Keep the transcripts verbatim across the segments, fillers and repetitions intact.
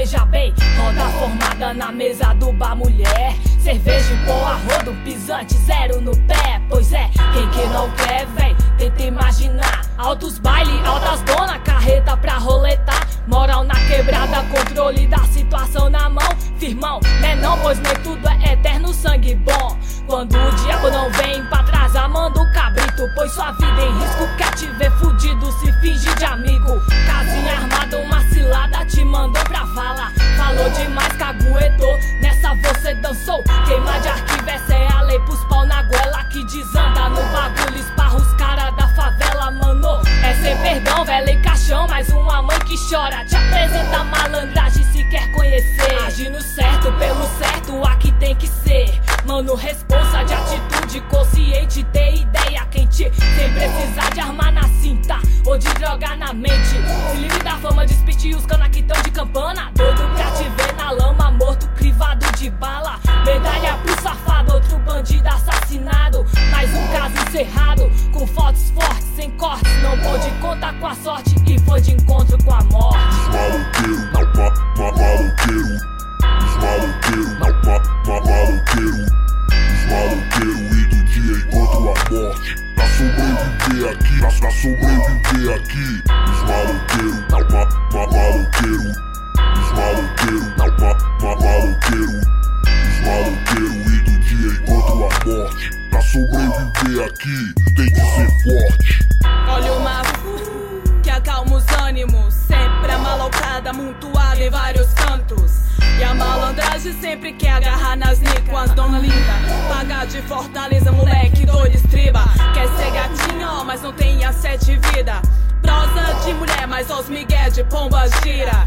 veja bem, roda formada na mesa do bar, mulher. Cerveja em pó a rodo, pisante, zero no pé. Pois é, quem que não quer, véi, tenta imaginar. Altos baile, altas dona, carreta pra roletar. Moral na quebrada, controle da situação na mão. Firmão, né não, pois nem tudo é eterno, sangue bom. Quando o diabo não vem pra trás, amando o cabrito. Pois sua vida em risco, quer te ver fudido, se finge de amigo. Casinha armada, uma cilada, te mandou pra vala. Falou demais, caguetou, nessa você dançou. Queima de arquivo, essa é a lei pros pau na goela. Que desanda no bagulho, esparra os cara da favela, mano. É sem perdão, velha e caixão, mais uma mãe que chora. Te apresenta a malandragem se quer conhecer. Agindo certo, pelo certo, aqui tem que ser. Mano, responsa de atitude, consciente, ter ideia quente. Sem precisar de arma na cinta ou de droga na mente. Se livre da fama de spit e os cana que tão de campana. Doido pra te ver na lama, morto, crivado de bala. Medalha pro safado, outro bandido assassinado. Mais um caso encerrado, com fotos fortes, sem cortes. Não pôde contar com a sorte e foi de encontro com a morte. Os maloqueiros, ma, ma, maloqueiro. Os maloqueiros, ma, ma, maloqueiro. Os maloqueiros e do dia encontro a morte. Pra sobreviver aqui, pra, pra sobreviver aqui. Os maloqueiros, ma, ma, maloqueiro. Os maloqueiros, ma, ma, maloqueiro. Os maloqueiros e do dia encontro a morte. Pra sobreviver aqui, tem que ser forte. Olha o mafo, que acalma os ânimos. Sempre a malocada amontoada em vários cantos. E a malandragem sempre quer agarrar nas nicoas, dona linda. Pagar de fortaleza, moleque, doido estriba. Quer ser gatinho, ó, mas não tem a sete vida. Prosa de mulher, mas os migué de pomba gira.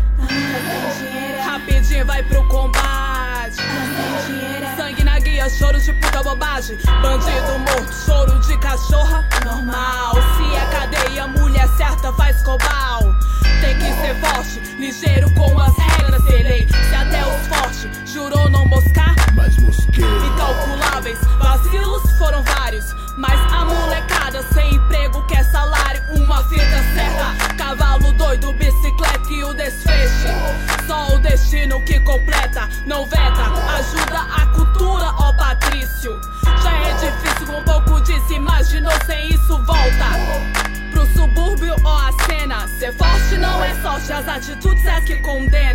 Rapidinho vai pro combate. Sangue na guia, choro de puta bobagem. Bandido morto, choro de cachorra, normal. Se é cadeia, mulher certa faz cobal. Tem que ser forte, ligeiro com as regras de lei. Se até os fortes jurou não moscar, mas mosquei. Incalculáveis vacilos foram vários, mas a molecada sem emprego quer salário. Uma fita certa, cavalo doido, bicicleta e o desfecho. Só o destino que completa, não veta, ajuda a cultura, ó Patrício. Já é difícil com um pouco disso, imaginou sem isso volta pro subúrbio, ó a cena. Ser forte não é sorte, as atitudes é que condena.